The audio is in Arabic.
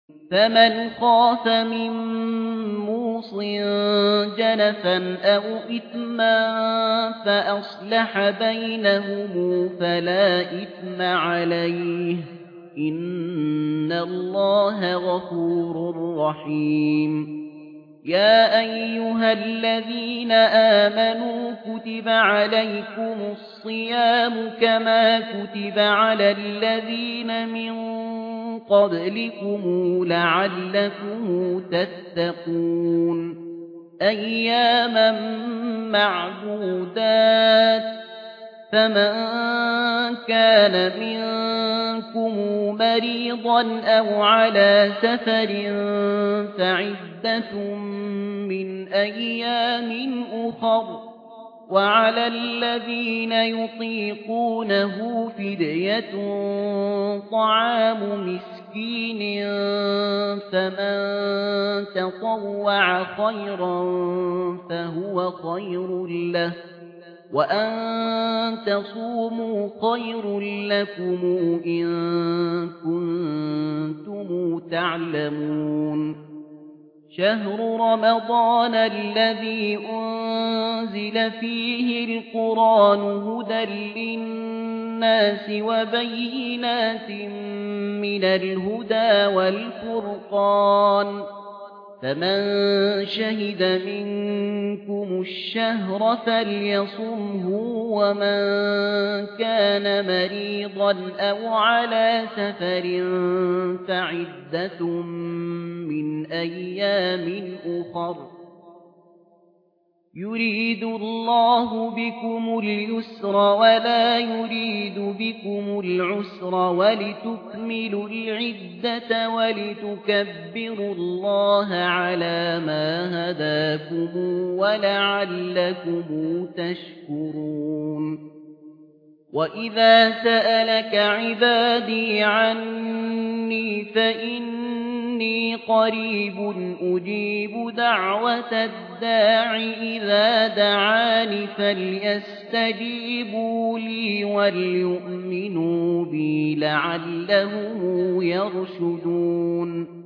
فمن خاف من موص جنفا أو إثما فأصلح بينهم فلا إثم عليه إن الله غفور رحيم. يا أيها الذين آمنوا كتب عليكم الصيام كما كتب على الذين من قبلكم لعلكم تتقون أياما معدودات فمن كان منكم مريضا أو على سفر فعدة من أيام أخر وعلى الذين يطيقونه فدية طعام مسكين فمن تطوع خيرا فهو خير له وأن تصوموا خير لكم إن كنتم تعلمون. شهر رمضان الذي أنزل فيه القرآن هدى للناس وبينات من الهدى والفرقان فمن شهد منكم الشهر فليصمه ومن كان مريضا أو على سفر فعدة من أيام أخر يريد الله بكم اليسر ولا يريد بكم العسر ولتكملوا العدة ولتكبروا الله على ما هداكم ولعلكم تشكرون. وإذا سألك عبادي عني فإني قريب أجيب دعوة الداع إذا دعاني فليستجيبوا لي وليؤمنوا بي لعلهم يرشدون.